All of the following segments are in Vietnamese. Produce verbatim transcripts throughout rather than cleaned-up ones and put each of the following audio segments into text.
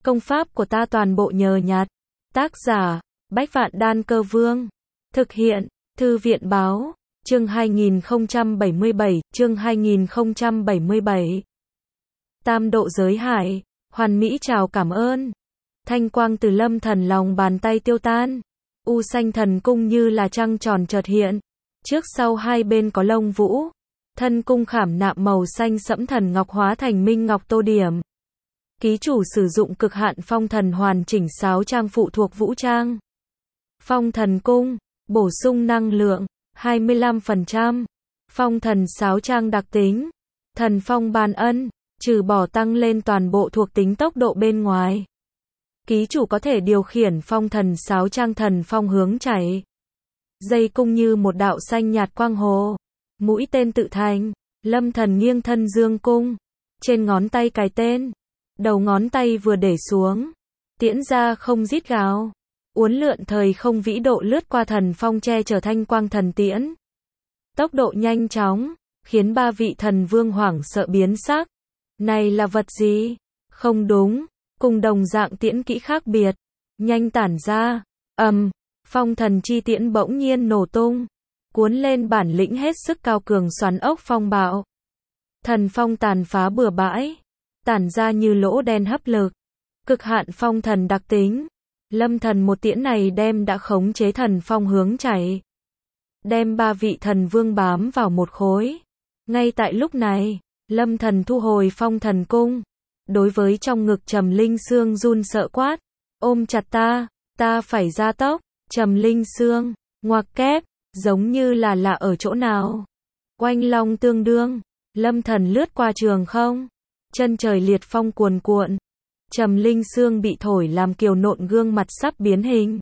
Công pháp của ta toàn bộ nhờ nhặt. Tác giả, Bách Vạn Đan Cơ Vương. Thực hiện, Thư viện Báo. Chương hai nghìn không trăm bảy mươi bảy, chương hai nghìn không trăm bảy mươi bảy. Tam độ giới hải, hoàn mỹ chào cảm ơn. Thanh quang từ Lâm Thần lòng bàn tay tiêu tan. U xanh thần cung như là trăng tròn chợt hiện. Trước sau hai bên có lông vũ. Thân cung khảm nạm màu xanh sẫm thần ngọc hóa thành minh ngọc tô điểm. Ký chủ sử dụng cực hạn phong thần hoàn chỉnh sáo trang phụ thuộc vũ trang. Phong thần cung, bổ sung năng lượng, hai mươi lăm phần trăm. Phong thần sáo trang đặc tính. Thần phong ban ân, trừ bỏ tăng lên toàn bộ thuộc tính tốc độ bên ngoài. Ký chủ có thể điều khiển phong thần sáo trang thần phong hướng chảy. Dây cung như một đạo xanh nhạt quang hồ. Mũi tên tự thành. Lâm Thần nghiêng thân dương cung. Trên ngón tay cài tên. Đầu ngón tay vừa để xuống. Tiễn ra không rít gào. Uốn lượn thời không vĩ độ lướt qua thần phong che chở thanh quang thần tiễn. Tốc độ nhanh chóng, khiến ba vị thần vương hoảng sợ biến sắc. Này là vật gì? Không đúng, cùng đồng dạng tiễn kỹ khác biệt. Nhanh tản ra, ầm, phong thần chi tiễn bỗng nhiên nổ tung. Cuốn lên bản lĩnh hết sức cao cường xoắn ốc phong bạo. Thần phong tàn phá bừa bãi. Tản ra như lỗ đen hấp lực. Cực hạn phong thần đặc tính. Lâm Thần một tiễn này đem đã khống chế thần phong hướng chảy. Đem ba vị thần vương bám vào một khối. Ngay tại lúc này, Lâm Thần thu hồi phong thần cung. Đối với trong ngực Trầm Linh Sương run sợ quát. Ôm chặt ta, ta phải ra tốc. Trầm Linh Sương, ngoặc kép, giống như là lạ ở chỗ nào. Oanh long tương đương, Lâm Thần lướt qua trường không. Chân trời liệt phong cuồn cuộn. Trầm Linh Sương bị thổi làm kiều nộn gương mặt sắp biến hình.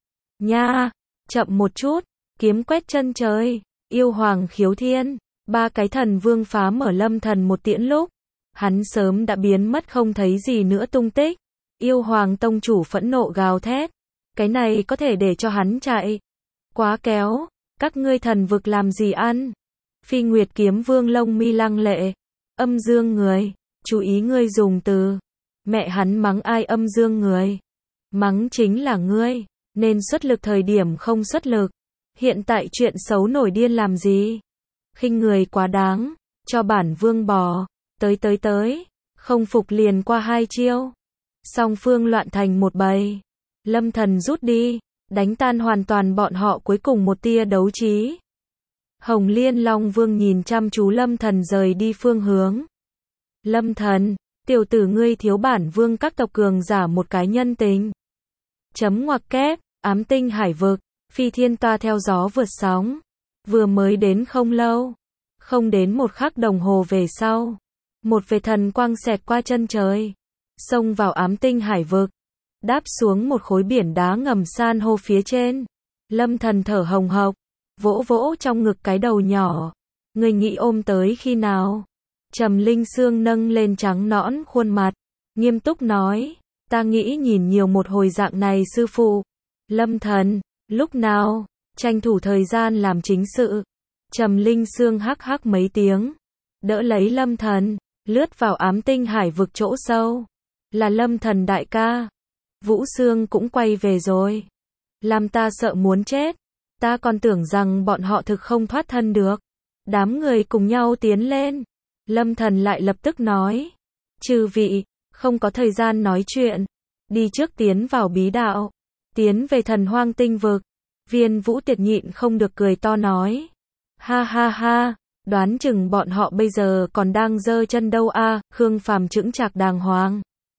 Nha, chậm một chút, kiếm quét chân trời, yêu hoàng khiếu thiên, ba cái thần vương phá mở Lâm Thần một tiễn lúc. Hắn sớm đã biến mất không thấy gì nữa tung tích. Yêu hoàng tông chủ phẫn nộ gào thét. Cái này có thể để cho hắn chạy. Quá kéo, các ngươi thần vực làm gì ăn. Phi Nguyệt kiếm vương lông mi lăng lệ. Âm dương người, chú ý ngươi dùng từ. Mẹ hắn mắng ai âm dương người. Mắng chính là ngươi, nên xuất lực thời điểm không xuất lực. Hiện tại chuyện xấu nổi điên làm gì? Khinh người quá đáng, cho bản vương bò. Tới tới tới, không phục liền qua hai chiêu. Song phương loạn thành một bầy. Lâm Thần rút đi, đánh tan hoàn toàn bọn họ cuối cùng một tia đấu trí. Hồng Liên Long Vương nhìn chăm chú Lâm Thần rời đi phương hướng. Lâm Thần, tiểu tử ngươi thiếu bản vương các tộc cường giả một cái nhân tình. Chấm ngoặc kép, ám tinh hải vực, phi thiên toa theo gió vượt sóng. Vừa mới đến không lâu, không đến một khắc đồng hồ về sau. Một vệt thần quang xẹt qua chân trời, xông vào ám tinh hải vực, đáp xuống một khối biển đá ngầm san hô phía trên. Lâm Thần thở hồng hộc, vỗ vỗ trong ngực cái đầu nhỏ. Người nghĩ ôm tới khi nào? Trầm Linh Sương nâng lên trắng nõn khuôn mặt, nghiêm túc nói, ta nghĩ nhìn nhiều một hồi dạng này sư phụ. Lâm Thần, lúc nào? Tranh thủ thời gian làm chính sự. Trầm Linh Sương hắc hắc mấy tiếng, đỡ lấy Lâm Thần, lướt vào ám tinh hải vực chỗ sâu. Là Lâm Thần đại ca. Vũ Sương cũng quay về rồi. Làm ta sợ muốn chết. Ta còn tưởng rằng bọn họ thực không thoát thân được. Đám người cùng nhau tiến lên. Lâm Thần lại lập tức nói. Chư vị, không có thời gian nói chuyện. Đi trước tiến vào bí đạo. Tiến về thần hoang tinh vực. Viên Vũ Tiệt nhịn không được cười to nói. Ha ha ha, đoán chừng bọn họ bây giờ còn đang giơ chân đâu a. À, Khương Phàm chững chạc đàng hoàng.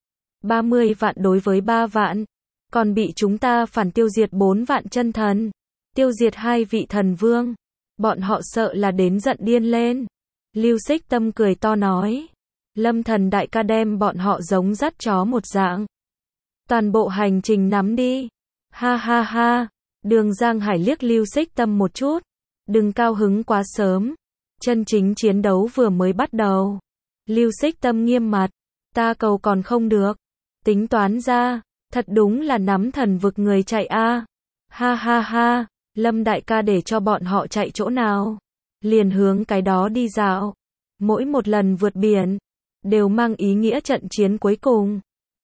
ba mươi vạn đối với ba vạn. Còn bị chúng ta phản tiêu diệt bốn vạn chân thần. Tiêu diệt hai vị thần vương. Bọn họ sợ là đến giận điên lên. Lưu Xích Tâm cười to nói. Lâm Thần đại ca đem bọn họ giống dắt chó một dạng. Toàn bộ hành trình nắm đi. Ha ha ha. Đường Giang Hải liếc Lưu Xích Tâm một chút. Đừng cao hứng quá sớm. Chân chính chiến đấu vừa mới bắt đầu. Lưu Xích Tâm nghiêm mặt. Ta cầu còn không được. Tính toán ra, thật đúng là nắm thần vực người chạy a. À. Ha ha ha, Lâm đại ca để cho bọn họ chạy chỗ nào? Liền hướng cái đó đi dạo. Mỗi một lần vượt biển, đều mang ý nghĩa trận chiến cuối cùng.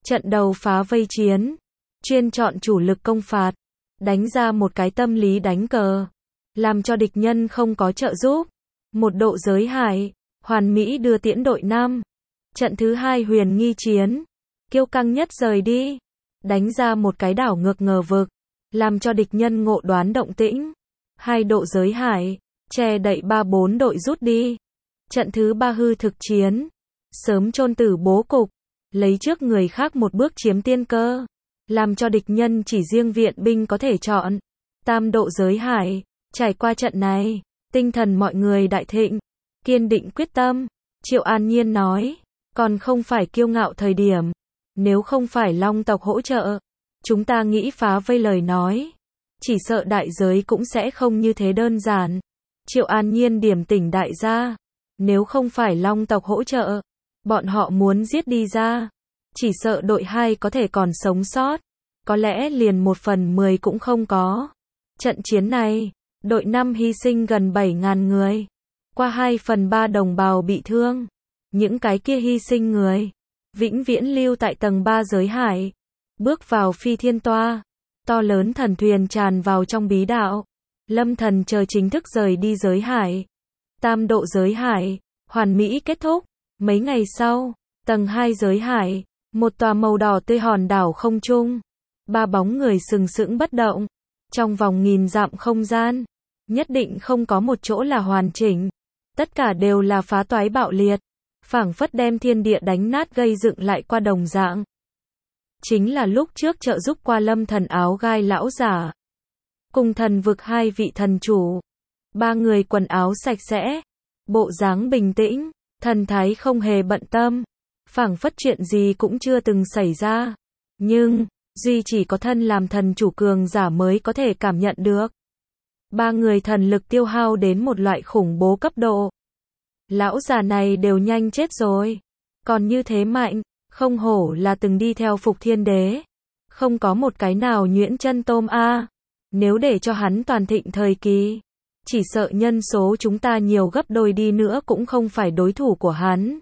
Trận đầu phá vây chiến, chuyên chọn chủ lực công phạt, đánh ra một cái tâm lý đánh cờ, làm cho địch nhân không có trợ giúp. Một độ giới hải, hoàn mỹ đưa tiễn đội năm. Trận thứ hai huyền nghi chiến, kiêu căng nhất rời đi, đánh ra một cái đảo ngược ngờ vực, làm cho địch nhân ngộ đoán động tĩnh. Hai độ giới hải, che đậy ba bốn đội rút đi. Trận thứ ba hư thực chiến, sớm chôn tử bố cục, lấy trước người khác một bước chiếm tiên cơ, làm cho địch nhân chỉ riêng viện binh có thể chọn. Tam độ giới hải, trải qua trận này, tinh thần mọi người đại thịnh, kiên định quyết tâm. Triệu An Nhiên nói, còn không phải kiêu ngạo thời điểm, nếu không phải Long tộc hỗ trợ, chúng ta nghĩ phá vây lời nói, chỉ sợ đại giới cũng sẽ không như thế đơn giản. Triệu An Nhiên điểm tỉnh đại gia, nếu không phải Long tộc hỗ trợ, bọn họ muốn giết đi ra, chỉ sợ đội hai có thể còn sống sót, có lẽ liền một phần mười cũng không có. Trận chiến này, đội năm hy sinh gần bảy nghìn người, qua hai phần ba đồng bào bị thương, những cái kia hy sinh người, vĩnh viễn lưu tại tầng ba giới hải, bước vào phi thiên toa, to lớn thần thuyền tràn vào trong bí đạo, Lâm Thần chờ chính thức rời đi giới hải. Tam độ giới hải, hoàn mỹ kết thúc. Mấy ngày sau, tầng hai giới hải, một tòa màu đỏ tươi hòn đảo không trung, ba bóng người sừng sững bất động, trong vòng nghìn dặm không gian, nhất định không có một chỗ là hoàn chỉnh, tất cả đều là phá toái bạo liệt, phảng phất đem thiên địa đánh nát gây dựng lại qua đồng dạng. Chính là lúc trước trợ giúp qua Lâm Thần áo gai lão giả, cùng thần vực hai vị thần chủ, ba người quần áo sạch sẽ, bộ dáng bình tĩnh, thần thái không hề bận tâm, phảng phất chuyện gì cũng chưa từng xảy ra. Nhưng, duy chỉ có thân làm thần chủ cường giả mới có thể cảm nhận được. Ba người thần lực tiêu hao đến một loại khủng bố cấp độ. Lão già này đều nhanh chết rồi, còn như thế mạnh, không hổ là từng đi theo Phục Thiên Đế. Không có một cái nào nhuyễn chân tôm a. Nếu để cho hắn toàn thịnh thời kỳ, chỉ sợ nhân số chúng ta nhiều gấp đôi đi nữa cũng không phải đối thủ của hắn.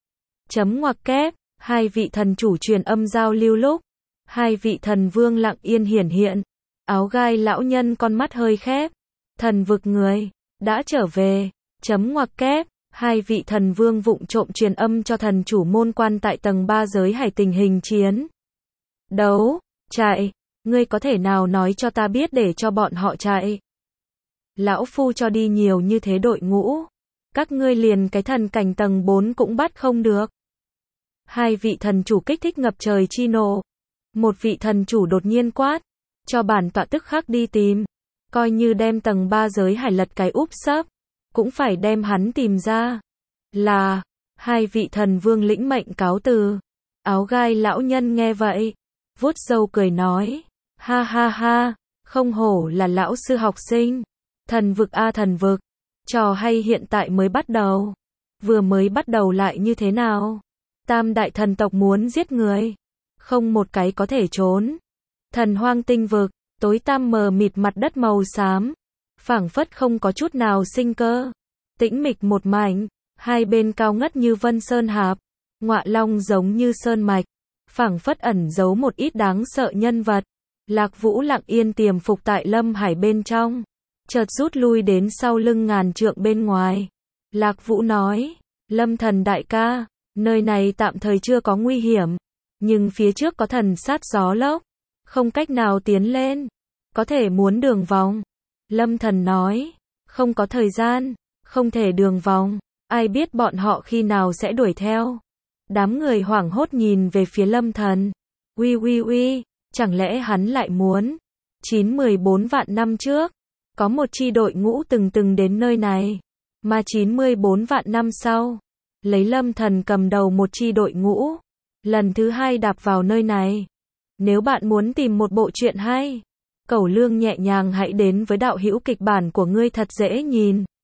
Chấm ngoặc kép, hai vị thần chủ truyền âm giao lưu lúc, hai vị thần vương lặng yên hiển hiện, áo gai lão nhân con mắt hơi khép, thần vực người, đã trở về, chấm ngoặc kép, hai vị thần vương vụng trộm truyền âm cho thần chủ môn quan tại tầng ba giới hải tình hình chiến. Đấu, chạy, ngươi có thể nào nói cho ta biết để cho bọn họ chạy? Lão phu cho đi nhiều như thế đội ngũ, các ngươi liền cái thần cảnh tầng bốn cũng bắt không được. Hai vị thần chủ kích thích ngập trời chi nộ. Một vị thần chủ đột nhiên quát, cho bản tọa tức khắc đi tìm, coi như đem tầng ba giới hải lật cái úp sấp, cũng phải đem hắn tìm ra. Là, hai vị thần vương lĩnh mệnh cáo từ. Áo gai lão nhân nghe vậy, vuốt râu cười nói, ha ha ha, không hổ là lão sư học sinh. Thần vực a thần vực, trò hay hiện tại mới bắt đầu. Vừa mới bắt đầu lại như thế nào? Tam đại thần tộc muốn giết người, không một cái có thể trốn. Thần hoang tinh vực, tối tăm mờ mịt mặt đất màu xám, phảng phất không có chút nào sinh cơ. Tĩnh mịch một mảnh, hai bên cao ngất như vân sơn hạp, ngọa long giống như sơn mạch, phảng phất ẩn giấu một ít đáng sợ nhân vật. Lạc Vũ lặng yên tiềm phục tại Lâm Hải bên trong, chợt rút lui đến sau lưng ngàn trượng bên ngoài. Lạc Vũ nói, Lâm Thần đại ca, nơi này tạm thời chưa có nguy hiểm, nhưng phía trước có thần sát gió lốc, không cách nào tiến lên, có thể muốn đường vòng. Lâm Thần nói, không có thời gian, không thể đường vòng, ai biết bọn họ khi nào sẽ đuổi theo. Đám người hoảng hốt nhìn về phía Lâm Thần, uy uy uy, chẳng lẽ hắn lại muốn? chín mười bốn vạn năm trước, có một chi đội ngũ từng từng đến nơi này, mà chín mươi bốn vạn năm sau, lấy Lâm Thần cầm đầu một chi đội ngũ, lần thứ hai đạp vào nơi này. Nếu bạn muốn tìm một bộ truyện hay, Cẩu Lương nhẹ nhàng hãy đến với đạo hữu kịch bản của ngươi thật dễ nhìn.